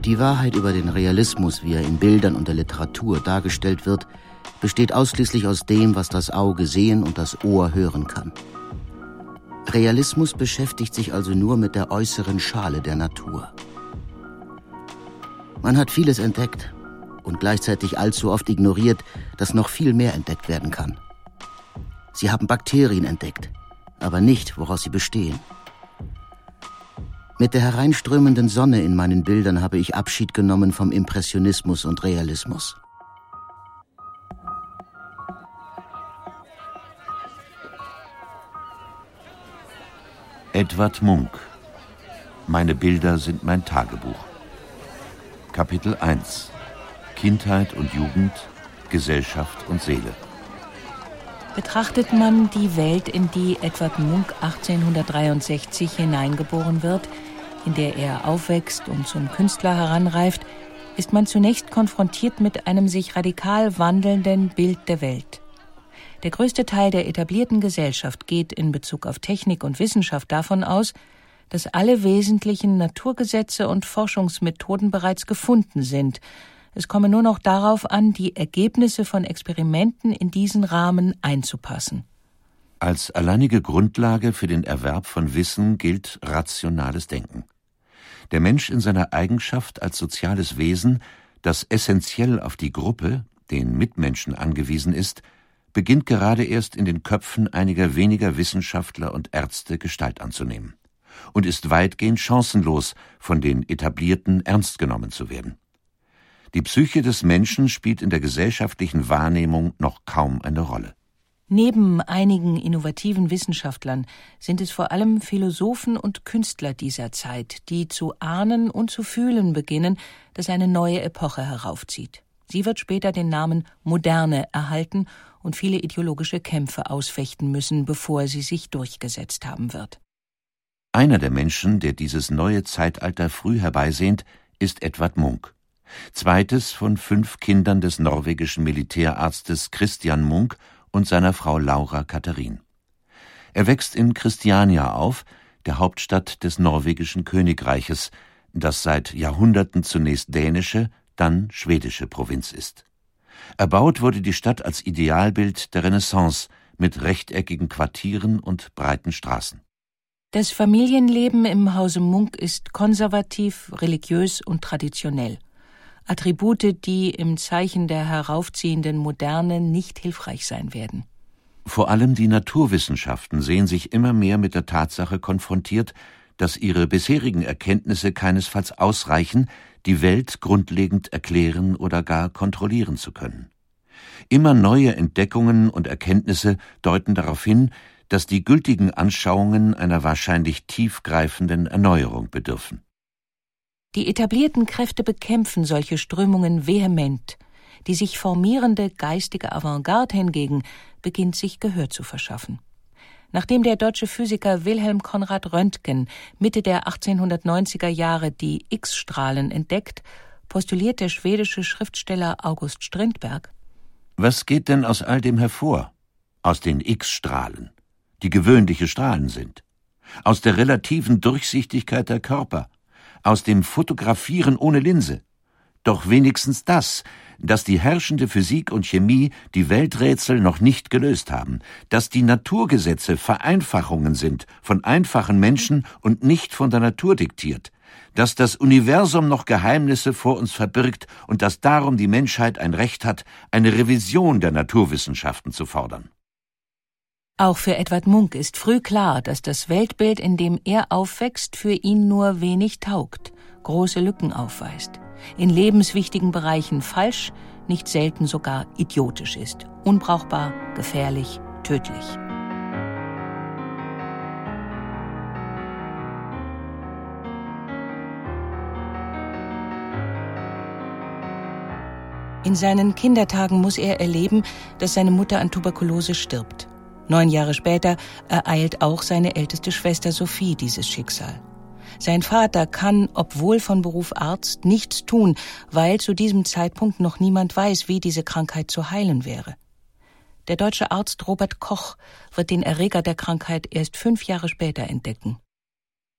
Die Wahrheit über den Realismus, wie er in Bildern und der Literatur dargestellt wird, besteht ausschließlich aus dem, was das Auge sehen und das Ohr hören kann. Realismus beschäftigt sich also nur mit der äußeren Schale der Natur. Man hat vieles entdeckt und gleichzeitig allzu oft ignoriert, dass noch viel mehr entdeckt werden kann. Sie haben Bakterien entdeckt, aber nicht, woraus sie bestehen. Mit der hereinströmenden Sonne in meinen Bildern habe ich Abschied genommen vom Impressionismus und Realismus. Edvard Munch. Meine Bilder sind mein Tagebuch. Kapitel 1. Kindheit und Jugend, Gesellschaft und Seele. Betrachtet man die Welt, in die Edvard Munch 1863 hineingeboren wird, in der er aufwächst und zum Künstler heranreift, ist man zunächst konfrontiert mit einem sich radikal wandelnden Bild der Welt. Der größte Teil der etablierten Gesellschaft geht in Bezug auf Technik und Wissenschaft davon aus, dass alle wesentlichen Naturgesetze und Forschungsmethoden bereits gefunden sind. Es komme nur noch darauf an, die Ergebnisse von Experimenten in diesen Rahmen einzupassen. Als alleinige Grundlage für den Erwerb von Wissen gilt rationales Denken. Der Mensch in seiner Eigenschaft als soziales Wesen, das essentiell auf die Gruppe, den Mitmenschen angewiesen ist, beginnt gerade erst in den Köpfen einiger weniger Wissenschaftler und Ärzte Gestalt anzunehmen und ist weitgehend chancenlos, von den Etablierten ernst genommen zu werden. Die Psyche des Menschen spielt in der gesellschaftlichen Wahrnehmung noch kaum eine Rolle. Neben einigen innovativen Wissenschaftlern sind es vor allem Philosophen und Künstler dieser Zeit, die zu ahnen und zu fühlen beginnen, dass eine neue Epoche heraufzieht. Sie wird später den Namen Moderne erhalten und viele ideologische Kämpfe ausfechten müssen, bevor sie sich durchgesetzt haben wird. Einer der Menschen, der dieses neue Zeitalter früh herbeisehnt, ist Edvard Munch. Zweites von 5 Kindern des norwegischen Militärarztes Christian Munch und seiner Frau Laura Katharin. Er wächst in Kristiania auf, der Hauptstadt des norwegischen Königreiches, das seit Jahrhunderten zunächst dänische, dann schwedische Provinz ist. Erbaut wurde die Stadt als Idealbild der Renaissance mit rechteckigen Quartieren und breiten Straßen. Das Familienleben im Hause Munch ist konservativ, religiös und traditionell. Attribute, die im Zeichen der heraufziehenden Moderne nicht hilfreich sein werden. Vor allem die Naturwissenschaften sehen sich immer mehr mit der Tatsache konfrontiert, dass ihre bisherigen Erkenntnisse keinesfalls ausreichen, die Welt grundlegend erklären oder gar kontrollieren zu können. Immer neue Entdeckungen und Erkenntnisse deuten darauf hin, dass die gültigen Anschauungen einer wahrscheinlich tiefgreifenden Erneuerung bedürfen. Die etablierten Kräfte bekämpfen solche Strömungen vehement. Die sich formierende geistige Avantgarde hingegen beginnt sich Gehör zu verschaffen. Nachdem der deutsche Physiker Wilhelm Conrad Röntgen Mitte der 1890er Jahre die X-Strahlen entdeckt, postuliert der schwedische Schriftsteller August Strindberg: Was geht denn aus all dem hervor? Aus den X-Strahlen, die gewöhnliche Strahlen sind. Aus der relativen Durchsichtigkeit der Körper. Aus dem Fotografieren ohne Linse. Doch wenigstens das, dass die herrschende Physik und Chemie die Welträtsel noch nicht gelöst haben, dass die Naturgesetze Vereinfachungen sind, von einfachen Menschen und nicht von der Natur diktiert, dass das Universum noch Geheimnisse vor uns verbirgt und dass darum die Menschheit ein Recht hat, eine Revision der Naturwissenschaften zu fordern. Auch für Edvard Munch ist früh klar, dass das Weltbild, in dem er aufwächst, für ihn nur wenig taugt, große Lücken aufweist, in lebenswichtigen Bereichen falsch, nicht selten sogar idiotisch ist, unbrauchbar, gefährlich, tödlich. In seinen Kindertagen muss er erleben, dass seine Mutter an Tuberkulose stirbt. 9 Jahre später ereilt auch seine älteste Schwester Sophie dieses Schicksal. Sein Vater kann, obwohl von Beruf Arzt, nichts tun, weil zu diesem Zeitpunkt noch niemand weiß, wie diese Krankheit zu heilen wäre. Der deutsche Arzt Robert Koch wird den Erreger der Krankheit erst 5 Jahre später entdecken.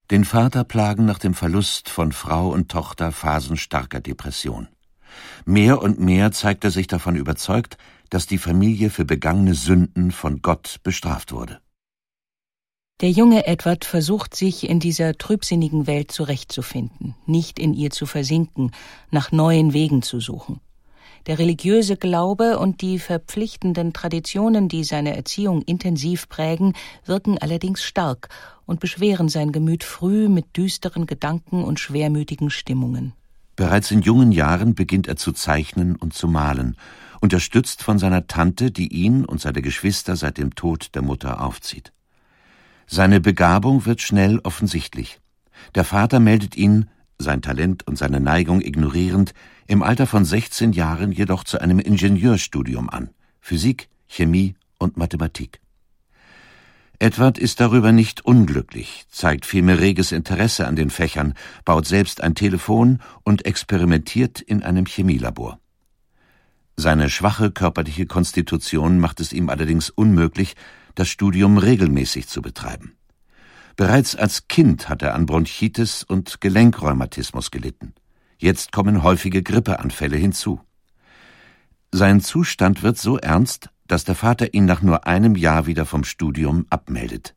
Den Vater plagen nach dem Verlust von Frau und Tochter Phasen starker Depression. Mehr und mehr zeigt er sich davon überzeugt, dass die Familie für begangene Sünden von Gott bestraft wurde. Der junge Edward versucht, sich in dieser trübsinnigen Welt zurechtzufinden, nicht in ihr zu versinken, nach neuen Wegen zu suchen. Der religiöse Glaube und die verpflichtenden Traditionen, die seine Erziehung intensiv prägen, wirken allerdings stark und beschweren sein Gemüt früh mit düsteren Gedanken und schwermütigen Stimmungen. Bereits in jungen Jahren beginnt er zu zeichnen und zu malen, unterstützt von seiner Tante, die ihn und seine Geschwister seit dem Tod der Mutter aufzieht. Seine Begabung wird schnell offensichtlich. Der Vater meldet ihn, sein Talent und seine Neigung ignorierend, im Alter von 16 Jahren jedoch zu einem Ingenieurstudium an, Physik, Chemie und Mathematik. Edward ist darüber nicht unglücklich, zeigt vielmehr reges Interesse an den Fächern, baut selbst ein Telefon und experimentiert in einem Chemielabor. Seine schwache körperliche Konstitution macht es ihm allerdings unmöglich, das Studium regelmäßig zu betreiben. Bereits als Kind hat er an Bronchitis und Gelenkrheumatismus gelitten. Jetzt kommen häufige Grippeanfälle hinzu. Sein Zustand wird so ernst, dass der Vater ihn nach nur einem Jahr wieder vom Studium abmeldet.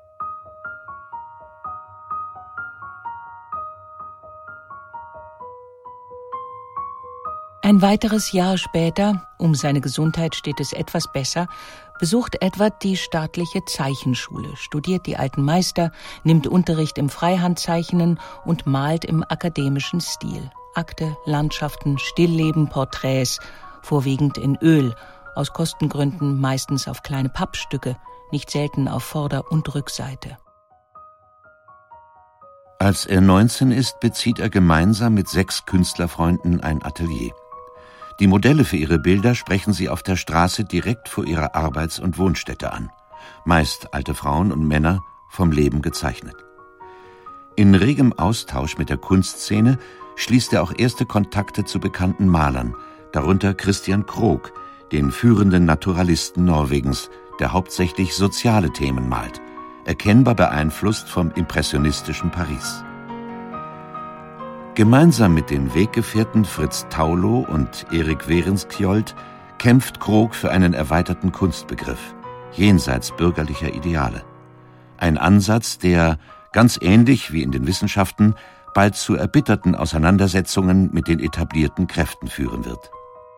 Ein weiteres Jahr später, um seine Gesundheit steht es etwas besser, besucht Edward die staatliche Zeichenschule, studiert die alten Meister, nimmt Unterricht im Freihandzeichnen und malt im akademischen Stil. Akte, Landschaften, Stillleben, Porträts, vorwiegend in Öl, aus Kostengründen meistens auf kleine Pappstücke, nicht selten auf Vorder- und Rückseite. Als er 19 ist, bezieht er gemeinsam mit 6 Künstlerfreunden ein Atelier. Die Modelle für ihre Bilder sprechen sie auf der Straße direkt vor ihrer Arbeits- und Wohnstätte an. Meist alte Frauen und Männer, vom Leben gezeichnet. In regem Austausch mit der Kunstszene schließt er auch erste Kontakte zu bekannten Malern, darunter Christian Krohg, den führenden Naturalisten Norwegens, der hauptsächlich soziale Themen malt, erkennbar beeinflusst vom impressionistischen Paris. Gemeinsam mit den Weggefährten Fritz Thaulow und Erik Werenskjold kämpft Krohg für einen erweiterten Kunstbegriff, jenseits bürgerlicher Ideale. Ein Ansatz, der, ganz ähnlich wie in den Wissenschaften, bald zu erbitterten Auseinandersetzungen mit den etablierten Kräften führen wird.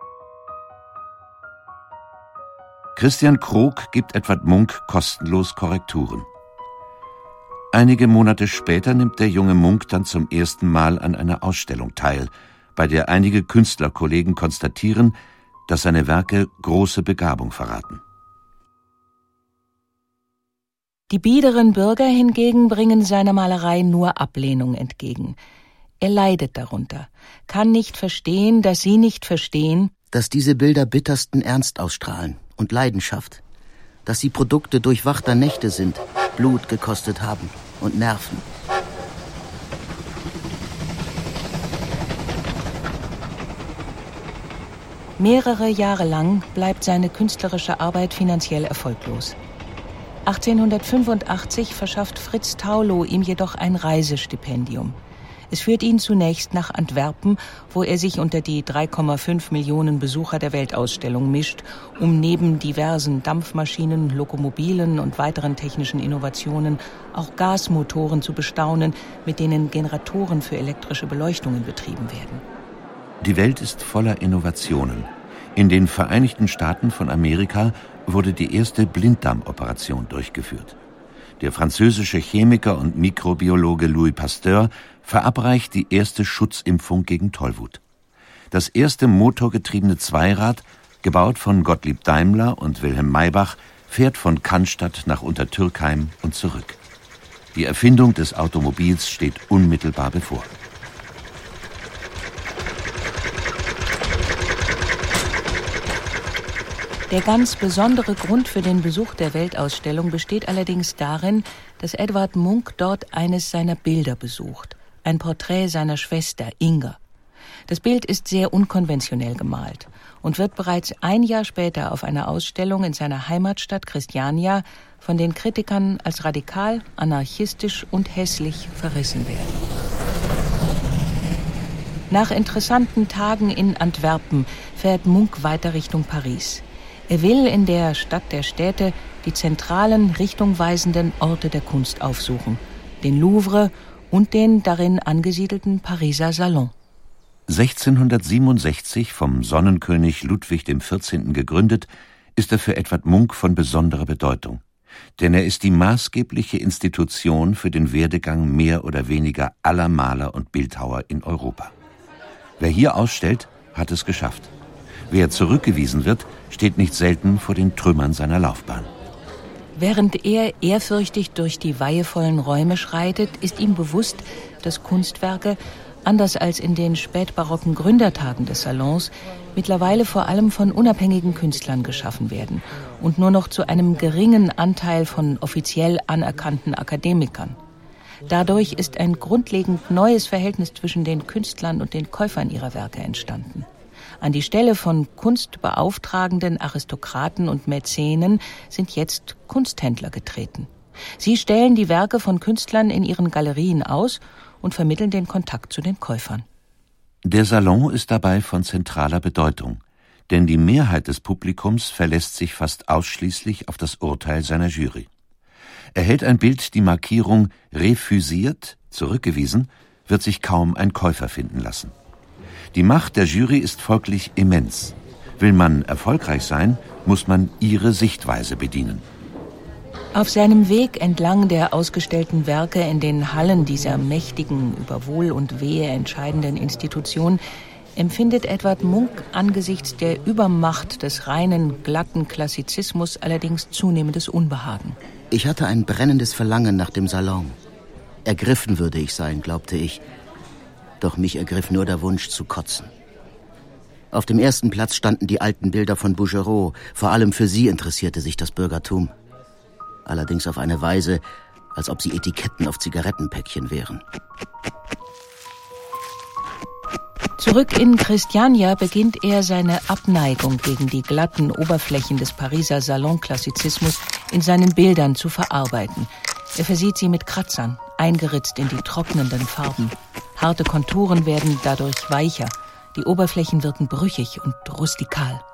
Christian Krohg gibt Edvard Munch kostenlos Korrekturen. Einige Monate später nimmt der junge Munch dann zum ersten Mal an einer Ausstellung teil, bei der einige Künstlerkollegen konstatieren, dass seine Werke große Begabung verraten. Die biederen Bürger hingegen bringen seiner Malerei nur Ablehnung entgegen. Er leidet darunter, kann nicht verstehen, dass sie nicht verstehen, dass diese Bilder bittersten Ernst ausstrahlen und Leidenschaft, dass sie Produkte durchwachter Nächte sind, Blut gekostet haben und Nerven. Mehrere Jahre lang bleibt seine künstlerische Arbeit finanziell erfolglos. 1885 verschafft Fritz Thaulow ihm jedoch ein Reisestipendium. Es führt ihn zunächst nach Antwerpen, wo er sich unter die 3,5 Millionen Besucher der Weltausstellung mischt, um neben diversen Dampfmaschinen, Lokomobilen und weiteren technischen Innovationen auch Gasmotoren zu bestaunen, mit denen Generatoren für elektrische Beleuchtungen betrieben werden. Die Welt ist voller Innovationen. In den Vereinigten Staaten von Amerika wurde die erste Blinddarmoperation durchgeführt. Der französische Chemiker und Mikrobiologe Louis Pasteur verabreicht die erste Schutzimpfung gegen Tollwut. Das erste motorgetriebene Zweirad, gebaut von Gottlieb Daimler und Wilhelm Maybach, fährt von Cannstatt nach Untertürkheim und zurück. Die Erfindung des Automobils steht unmittelbar bevor. Der ganz besondere Grund für den Besuch der Weltausstellung besteht allerdings darin, dass Edvard Munch dort eines seiner Bilder besucht, ein Porträt seiner Schwester Inger. Das Bild ist sehr unkonventionell gemalt und wird bereits ein Jahr später auf einer Ausstellung in seiner Heimatstadt Kristiania von den Kritikern als radikal, anarchistisch und hässlich verrissen werden. Nach interessanten Tagen in Antwerpen fährt Munch weiter Richtung Paris. Er will in der Stadt der Städte die zentralen, richtungweisenden Orte der Kunst aufsuchen, den Louvre und den darin angesiedelten Pariser Salon. 1667 vom Sonnenkönig Ludwig XIV. Gegründet, ist er für Edvard Munch von besonderer Bedeutung. Denn er ist die maßgebliche Institution für den Werdegang mehr oder weniger aller Maler und Bildhauer in Europa. Wer hier ausstellt, hat es geschafft. Wer zurückgewiesen wird, steht nicht selten vor den Trümmern seiner Laufbahn. Während er ehrfürchtig durch die weihevollen Räume schreitet, ist ihm bewusst, dass Kunstwerke, anders als in den spätbarocken Gründertagen des Salons, mittlerweile vor allem von unabhängigen Künstlern geschaffen werden und nur noch zu einem geringen Anteil von offiziell anerkannten Akademikern. Dadurch ist ein grundlegend neues Verhältnis zwischen den Künstlern und den Käufern ihrer Werke entstanden. An die Stelle von kunstbeauftragenden Aristokraten und Mäzenen sind jetzt Kunsthändler getreten. Sie stellen die Werke von Künstlern in ihren Galerien aus und vermitteln den Kontakt zu den Käufern. Der Salon ist dabei von zentraler Bedeutung, denn die Mehrheit des Publikums verlässt sich fast ausschließlich auf das Urteil seiner Jury. Erhält ein Bild die Markierung refusiert, zurückgewiesen, wird sich kaum ein Käufer finden lassen. Die Macht der Jury ist folglich immens. Will man erfolgreich sein, muss man ihre Sichtweise bedienen. Auf seinem Weg entlang der ausgestellten Werke in den Hallen dieser mächtigen, über Wohl und Wehe entscheidenden Institution empfindet Edvard Munch angesichts der Übermacht des reinen, glatten Klassizismus allerdings zunehmendes Unbehagen. Ich hatte ein brennendes Verlangen nach dem Salon. Ergriffen würde ich sein, glaubte ich. Doch mich ergriff nur der Wunsch zu kotzen. Auf dem ersten Platz standen die alten Bilder von Bouguereau. Vor allem für sie interessierte sich das Bürgertum. Allerdings auf eine Weise, als ob sie Etiketten auf Zigarettenpäckchen wären. Zurück in Kristiania beginnt er seine Abneigung gegen die glatten Oberflächen des Pariser Salonklassizismus in seinen Bildern zu verarbeiten. Er versieht sie mit Kratzern, eingeritzt in die trocknenden Farben. Harte Konturen werden dadurch weicher, die Oberflächen wirken brüchig und rustikal.